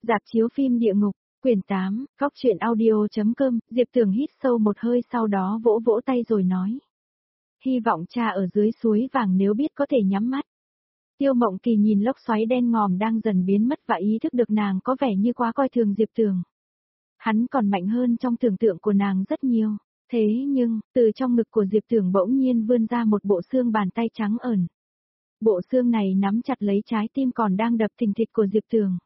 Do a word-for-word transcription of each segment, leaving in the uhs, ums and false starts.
Rạp chiếu phim Địa Ngục, quyển tám, góc truyện audio.com, Diệp Tường hít sâu một hơi sau đó vỗ vỗ tay rồi nói. Hy vọng cha ở dưới suối vàng nếu biết có thể nhắm mắt. Tiêu Mộng Kỳ nhìn lốc xoáy đen ngòm đang dần biến mất và ý thức được nàng có vẻ như quá coi thường Diệp Tường. Hắn còn mạnh hơn trong tưởng tượng của nàng rất nhiều. Thế nhưng, từ trong ngực của Diệp Tường bỗng nhiên vươn ra một bộ xương bàn tay trắng ẩn. Bộ xương này nắm chặt lấy trái tim còn đang đập thình thịch của Diệp Tường.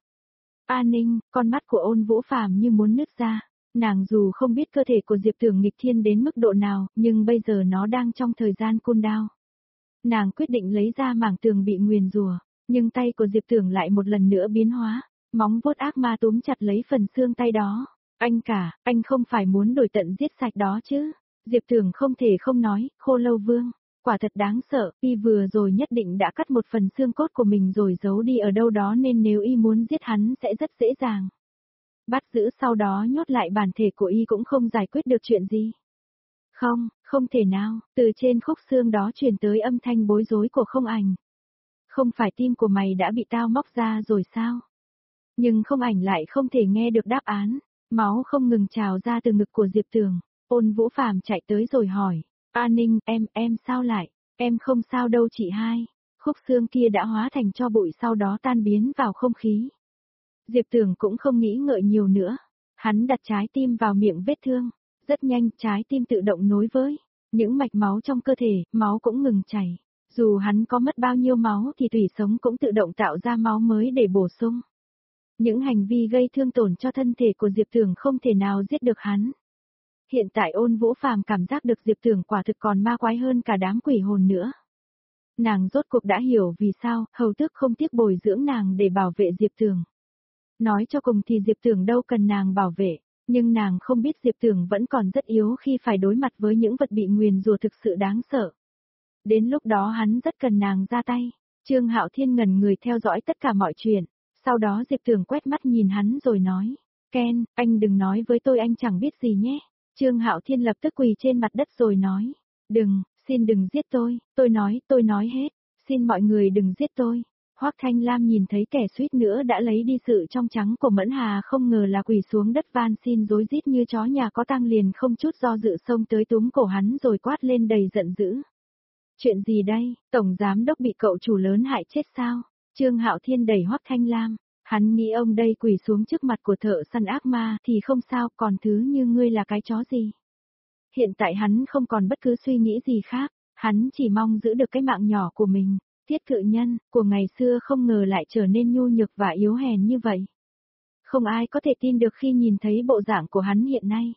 A Ninh, con mắt của Ôn Vũ Phàm như muốn nứt ra. Nàng dù không biết cơ thể của Diệp Tường nghịch thiên đến mức độ nào, nhưng bây giờ nó đang trong thời gian cool down. Nàng quyết định lấy ra mảng tường bị nguyền rủa, nhưng tay của Diệp Tường lại một lần nữa biến hóa, móng vuốt ác ma túm chặt lấy phần xương tay đó. Anh cả, anh không phải muốn đổi tận giết sạch đó chứ? Diệp Tường không thể không nói, Khô Lâu Vương, quả thật đáng sợ, y vừa rồi nhất định đã cắt một phần xương cốt của mình rồi giấu đi ở đâu đó nên nếu y muốn giết hắn sẽ rất dễ dàng. Bắt giữ sau đó nhốt lại bản thể của y cũng không giải quyết được chuyện gì. Không, không thể nào, từ trên khúc xương đó truyền tới âm thanh bối rối của Không Ảnh. Không phải tim của mày đã bị tao móc ra rồi sao? Nhưng Không Ảnh lại không thể nghe được đáp án, máu không ngừng trào ra từ ngực của Diệp Tường. Ôn Vũ Phàm chạy tới rồi hỏi, A Ninh, em, em sao lại? Em không sao đâu chị hai. Khúc xương kia đã hóa thành tro bụi sau đó tan biến vào không khí. Diệp Tường cũng không nghĩ ngợi nhiều nữa. Hắn đặt trái tim vào miệng vết thương. Rất nhanh trái tim tự động nối với những mạch máu trong cơ thể, máu cũng ngừng chảy. Dù hắn có mất bao nhiêu máu thì tủy sống cũng tự động tạo ra máu mới để bổ sung. Những hành vi gây thương tổn cho thân thể của Diệp Tường không thể nào giết được hắn. Hiện tại Ôn Vũ Phàm cảm giác được Diệp Tường quả thực còn ma quái hơn cả đám quỷ hồn nữa. Nàng rốt cuộc đã hiểu vì sao Hầu Tước không tiếc bồi dưỡng nàng để bảo vệ Diệp Tường. Nói cho cùng thì Diệp Tường đâu cần nàng bảo vệ, nhưng nàng không biết Diệp Tường vẫn còn rất yếu khi phải đối mặt với những vật bị nguyền rủa thực sự đáng sợ. Đến lúc đó hắn rất cần nàng ra tay. Trương Hạo Thiên ngẩn người theo dõi tất cả mọi chuyện, sau đó Diệp Tường quét mắt nhìn hắn rồi nói, Ken, anh đừng nói với tôi anh chẳng biết gì nhé. Trương Hạo Thiên lập tức quỳ trên mặt đất rồi nói, đừng, xin đừng giết tôi, tôi nói, tôi nói hết, xin mọi người đừng giết tôi. Hoắc Thanh Lam nhìn thấy kẻ suýt nữa đã lấy đi sự trong trắng của Mẫn Hà không ngờ là quỳ xuống đất van xin rối rít như chó nhà có tang liền không chút do dự xông tới túm cổ hắn rồi quát lên đầy giận dữ. Chuyện gì đây, Tổng Giám Đốc bị cậu chủ lớn hại chết sao? Trương Hạo Thiên đẩy Hoắc Thanh Lam, hắn nghĩ ông đây quỳ xuống trước mặt của thợ săn ác ma thì không sao, còn thứ như ngươi là cái chó gì? Hiện tại hắn không còn bất cứ suy nghĩ gì khác, hắn chỉ mong giữ được cái mạng nhỏ của mình. Tiết Cự Nhân, của ngày xưa không ngờ lại trở nên nhu nhược và yếu hèn như vậy. Không ai có thể tin được khi nhìn thấy bộ dạng của hắn hiện nay.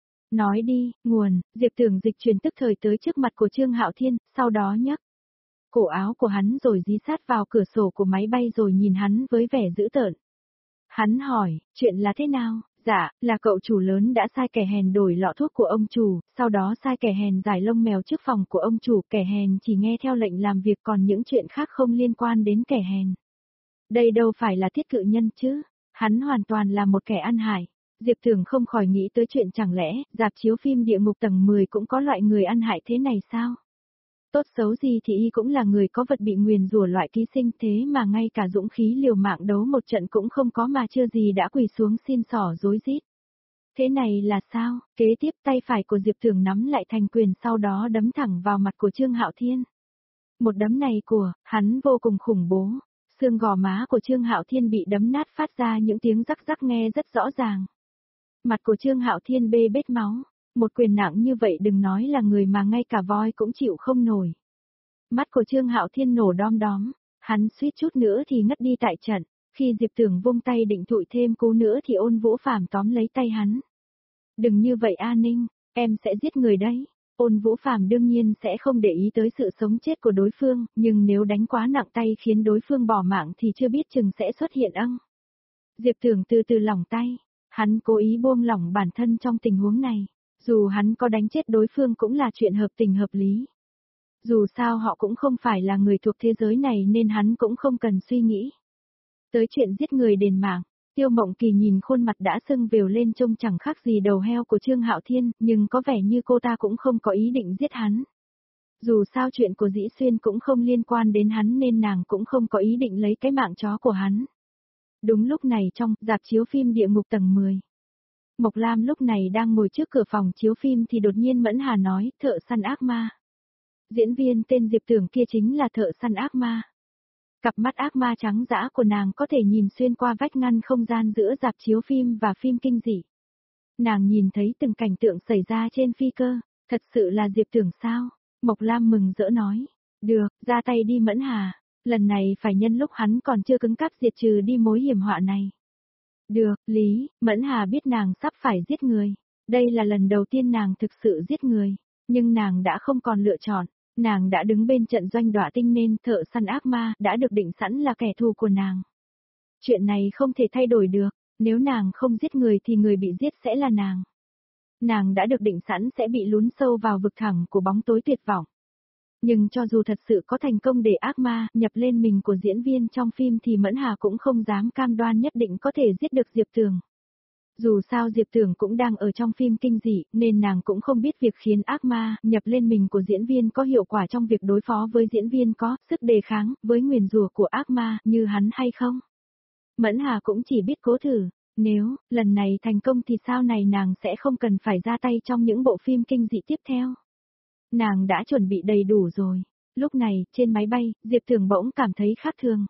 Nói đi, nguồn, Diệp Tường dịch chuyển tức thời tới trước mặt của Trương Hạo Thiên, sau đó nhấc cổ áo của hắn rồi dí sát vào cửa sổ của máy bay rồi nhìn hắn với vẻ dữ tợn. Hắn hỏi, chuyện là thế nào? Dạ, là cậu chủ lớn đã sai kẻ hèn đổi lọ thuốc của ông chủ, sau đó sai kẻ hèn giải lông mèo trước phòng của ông chủ, kẻ hèn chỉ nghe theo lệnh làm việc còn những chuyện khác không liên quan đến kẻ hèn. Đây đâu phải là Tiết Cự Nhân chứ, hắn hoàn toàn là một kẻ ăn hại. Diệp Tường không khỏi nghĩ tới chuyện chẳng lẽ, rạp chiếu phim Địa Ngục tầng mười cũng có loại người ăn hại thế này sao? Tốt xấu gì thì y cũng là người có vật bị nguyền rủa loại ký sinh thế mà ngay cả dũng khí liều mạng đấu một trận cũng không có mà chưa gì đã quỳ xuống xin xỏ rối rít. Thế này là sao? Kế tiếp tay phải của Diệp Tường nắm lại thành quyền sau đó đấm thẳng vào mặt của Trương Hạo Thiên. Một đấm này của hắn vô cùng khủng bố. Xương gò má của Trương Hạo Thiên bị đấm nát phát ra những tiếng rắc rắc nghe rất rõ ràng. Mặt của Trương Hạo Thiên bê bết máu. Một quyền nặng như vậy đừng nói là người mà ngay cả voi cũng chịu không nổi. Mắt của Trương Hạo Thiên nổ đom đóm, hắn suýt chút nữa thì ngất đi tại trận, khi Diệp Tường vung tay định thụi thêm cú nữa thì Ôn Vũ Phàm tóm lấy tay hắn. Đừng như vậy A Ninh, em sẽ giết người đấy. Ôn Vũ Phàm đương nhiên sẽ không để ý tới sự sống chết của đối phương, nhưng nếu đánh quá nặng tay khiến đối phương bỏ mạng thì chưa biết chừng sẽ xuất hiện ăng. Diệp Tường từ từ lỏng tay, hắn cố ý buông lỏng bản thân trong tình huống này. Dù hắn có đánh chết đối phương cũng là chuyện hợp tình hợp lý. Dù sao họ cũng không phải là người thuộc thế giới này nên hắn cũng không cần suy nghĩ. Tới chuyện giết người đền mạng, Tiêu Mộng Kỳ nhìn khuôn mặt đã sưng vèo lên trông chẳng khác gì đầu heo của Trương Hạo Thiên, nhưng có vẻ như cô ta cũng không có ý định giết hắn. Dù sao chuyện của Dĩ Xuyên cũng không liên quan đến hắn nên nàng cũng không có ý định lấy cái mạng chó của hắn. Đúng lúc này trong rạp chiếu phim Địa Ngục tầng mười. Mộc Lam lúc này đang ngồi trước cửa phòng chiếu phim thì đột nhiên Mẫn Hà nói, thợ săn ác ma. Diễn viên tên Diệp Tưởng kia chính là thợ săn ác ma. Cặp mắt ác ma trắng dã của nàng có thể nhìn xuyên qua vách ngăn không gian giữa rạp chiếu phim và phim kinh dị. Nàng nhìn thấy từng cảnh tượng xảy ra trên phi cơ, thật sự là Diệp Tưởng sao? Mộc Lam mừng rỡ nói, được, ra tay đi Mẫn Hà, lần này phải nhân lúc hắn còn chưa cứng cáp diệt trừ đi mối hiểm họa này. Được, Lý, Mẫn Hà biết nàng sắp phải giết người, đây là lần đầu tiên nàng thực sự giết người, nhưng nàng đã không còn lựa chọn. Nàng đã đứng bên trận doanh đọa tinh nên thợ săn ác ma đã được định sẵn là kẻ thù của nàng. Chuyện này không thể thay đổi được, nếu nàng không giết người thì người bị giết sẽ là nàng. Nàng đã được định sẵn sẽ bị lún sâu vào vực thẳm của bóng tối tuyệt vọng. Nhưng cho dù thật sự có thành công để ác ma nhập lên mình của diễn viên trong phim thì Mẫn Hà cũng không dám cam đoan nhất định có thể giết được Diệp Tưởng. Dù sao Diệp Tưởng cũng đang ở trong phim kinh dị, nên nàng cũng không biết việc khiến ác ma nhập lên mình của diễn viên có hiệu quả trong việc đối phó với diễn viên có sức đề kháng với nguyền rủa của ác ma như hắn hay không. Mẫn Hà cũng chỉ biết cố thử, nếu lần này thành công thì sau này nàng sẽ không cần phải ra tay trong những bộ phim kinh dị tiếp theo. Nàng đã chuẩn bị đầy đủ rồi. Lúc này, trên máy bay, Diệp Tưởng bỗng cảm thấy khác thường.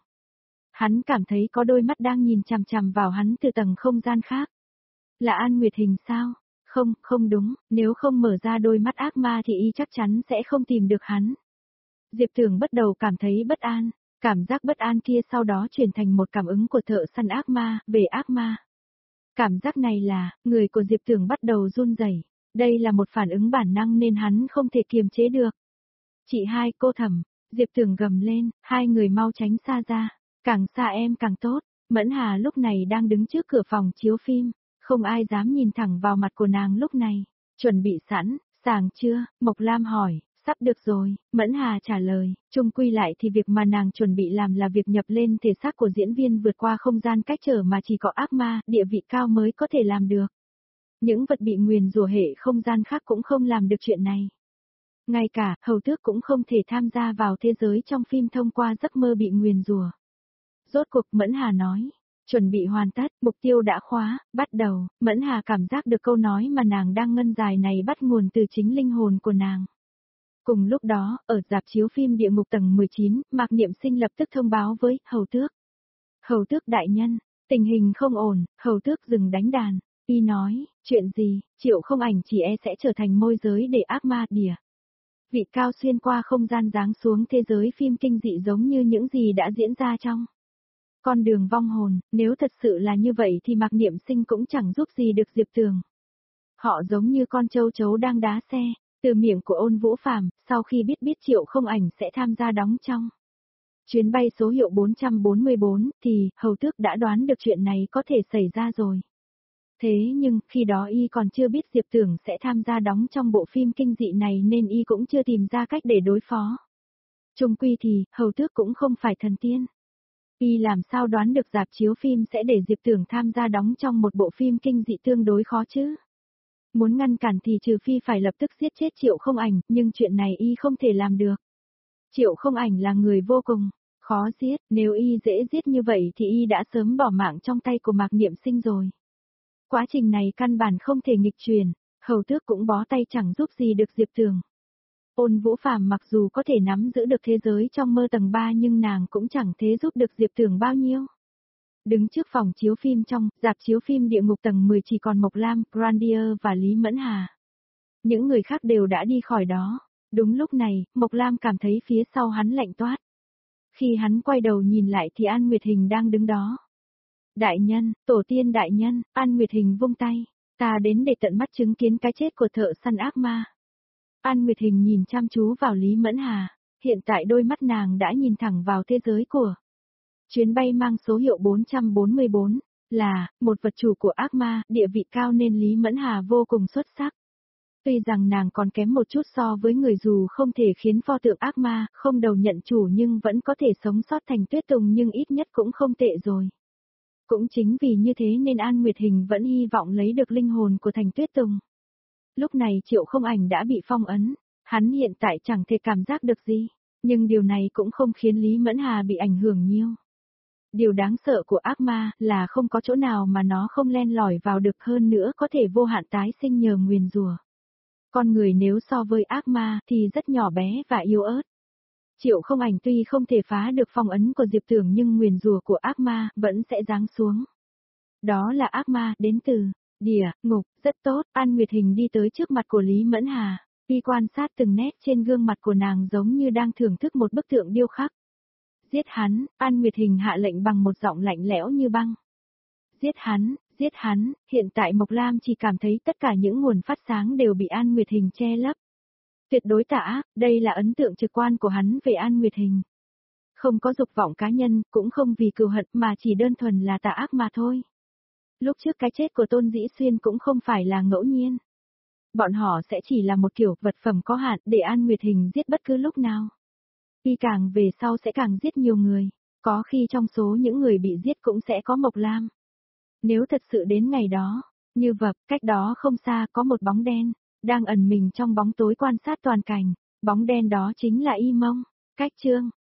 Hắn cảm thấy có đôi mắt đang nhìn chằm chằm vào hắn từ tầng không gian khác. Là An Nguyệt Hình sao? Không, không đúng, nếu không mở ra đôi mắt ác ma thì y chắc chắn sẽ không tìm được hắn. Diệp Tưởng bắt đầu cảm thấy bất an, cảm giác bất an kia sau đó chuyển thành một cảm ứng của thợ săn ác ma, về ác ma. Cảm giác này là, người của Diệp Tưởng bắt đầu run rẩy. Đây là một phản ứng bản năng nên hắn không thể kiềm chế được. Chị hai, cô Thẩm, Diệp Tưởng gầm lên, hai người mau tránh xa ra, càng xa em càng tốt. Mẫn Hà lúc này đang đứng trước cửa phòng chiếu phim. Không ai dám nhìn thẳng vào mặt của nàng lúc này. Chuẩn bị sẵn, sàng chưa? Mộc Lam hỏi, sắp được rồi, Mẫn Hà trả lời, chung quy lại thì việc mà nàng chuẩn bị làm là việc nhập lên thể xác của diễn viên vượt qua không gian cách trở mà chỉ có ác ma, địa vị cao mới có thể làm được. Những vật bị nguyền rủa hệ không gian khác cũng không làm được chuyện này. Ngay cả, Hầu Tước cũng không thể tham gia vào thế giới trong phim thông qua giấc mơ bị nguyền rủa. Rốt cuộc Mẫn Hà nói. Chuẩn bị hoàn tất, mục tiêu đã khóa, bắt đầu, Mẫn Hà cảm giác được câu nói mà nàng đang ngân dài này bắt nguồn từ chính linh hồn của nàng. Cùng lúc đó, ở rạp chiếu phim Địa Ngục tầng mười chín, Mạc Niệm Sinh lập tức thông báo với Hầu Tước. Hầu Tước đại nhân, tình hình không ổn, Hầu Tước dừng đánh đàn. Y nói, chuyện gì, Triệu Không Ảnh chỉ e sẽ trở thành môi giới để ác ma đỉa. Vị cao xuyên qua không gian giáng xuống thế giới phim kinh dị giống như những gì đã diễn ra trong con đường vong hồn, nếu thật sự là như vậy thì Mạc Niệm Sinh cũng chẳng giúp gì được Diệp Tưởng. Họ giống như con châu chấu đang đá xe, từ miệng của Ôn Vũ Phàm, sau khi biết biết Triệu Không Ảnh sẽ tham gia đóng trong chuyến bay số hiệu bốn trăm bốn mươi bốn, thì Hầu Tước đã đoán được chuyện này có thể xảy ra rồi. Thế nhưng, khi đó y còn chưa biết Diệp Tưởng sẽ tham gia đóng trong bộ phim kinh dị này nên y cũng chưa tìm ra cách để đối phó. Chung quy thì, Hầu Tước cũng không phải thần tiên. Y làm sao đoán được rạp chiếu phim sẽ để Diệp Tưởng tham gia đóng trong một bộ phim kinh dị tương đối khó chứ? Muốn ngăn cản thì trừ phi phải lập tức giết chết Triệu Không Ảnh, nhưng chuyện này y không thể làm được. Triệu Không Ảnh là người vô cùng khó giết, nếu y dễ giết như vậy thì y đã sớm bỏ mạng trong tay của Mạc Niệm Sinh rồi. Quá trình này căn bản không thể nghịch truyền, Hầu Tước cũng bó tay chẳng giúp gì được Diệp Tưởng. Ôn Vũ Phàm mặc dù có thể nắm giữ được thế giới trong mơ tầng ba nhưng nàng cũng chẳng thế giúp được Diệp Tưởng bao nhiêu. Đứng trước phòng chiếu phim trong, rạp chiếu phim Địa Ngục tầng mười chỉ còn Mộc Lam, Grandier và Lý Mẫn Hà. Những người khác đều đã đi khỏi đó. Đúng lúc này, Mộc Lam cảm thấy phía sau hắn lạnh toát. Khi hắn quay đầu nhìn lại thì An Nguyệt Hình đang đứng đó. Đại nhân, tổ tiên đại nhân, An Nguyệt Hình vung tay. Ta đến để tận mắt chứng kiến cái chết của thợ săn ác ma. An Nguyệt Hình nhìn chăm chú vào Lý Mẫn Hà, hiện tại đôi mắt nàng đã nhìn thẳng vào thế giới của chuyến bay mang số hiệu bốn trăm bốn mươi bốn, là một vật chủ của ác ma, địa vị cao nên Lý Mẫn Hà vô cùng xuất sắc. Tuy rằng nàng còn kém một chút so với người dù không thể khiến pho tượng ác ma không đầu nhận chủ nhưng vẫn có thể sống sót thành Tuyết Tùng nhưng ít nhất cũng không tệ rồi. Cũng chính vì như thế nên An Nguyệt Hình vẫn hy vọng lấy được linh hồn của Thành Tuyết Tùng. Lúc này Triệu Không Ảnh đã bị phong ấn, hắn hiện tại chẳng thể cảm giác được gì, nhưng điều này cũng không khiến Lý Mẫn Hà bị ảnh hưởng nhiều. Điều đáng sợ của ác ma là không có chỗ nào mà nó không len lỏi vào được, hơn nữa có thể vô hạn tái sinh nhờ nguyền rủa. Con người nếu so với ác ma thì rất nhỏ bé và yếu ớt. Triệu Không Ảnh tuy không thể phá được phong ấn của Diệp Tưởng nhưng nguyền rủa của ác ma vẫn sẽ giáng xuống. Đó là ác ma đến từ địa ngục. Rất tốt, An Nguyệt Hình đi tới trước mặt của Lý Mẫn Hà, y quan sát từng nét trên gương mặt của nàng giống như đang thưởng thức một bức tượng điêu khắc. Giết hắn, An Nguyệt Hình hạ lệnh bằng một giọng lạnh lẽo như băng. Giết hắn, giết hắn, hiện tại Mộc Lam chỉ cảm thấy tất cả những nguồn phát sáng đều bị An Nguyệt Hình che lấp. Tuyệt đối tà ác, đây là ấn tượng trực quan của hắn về An Nguyệt Hình. Không có dục vọng cá nhân, cũng không vì cừu hận mà chỉ đơn thuần là tà ác mà thôi. Lúc trước cái chết của Tôn Dĩ Xuyên cũng không phải là ngẫu nhiên. Bọn họ sẽ chỉ là một kiểu vật phẩm có hạn để An Nguyệt Hình giết bất cứ lúc nào. Y càng về sau sẽ càng giết nhiều người, có khi trong số những người bị giết cũng sẽ có Mộc Lam. Nếu thật sự đến ngày đó, như vậy, cách đó không xa có một bóng đen, đang ẩn mình trong bóng tối quan sát toàn cảnh, bóng đen đó chính là Y Mông. Cách chương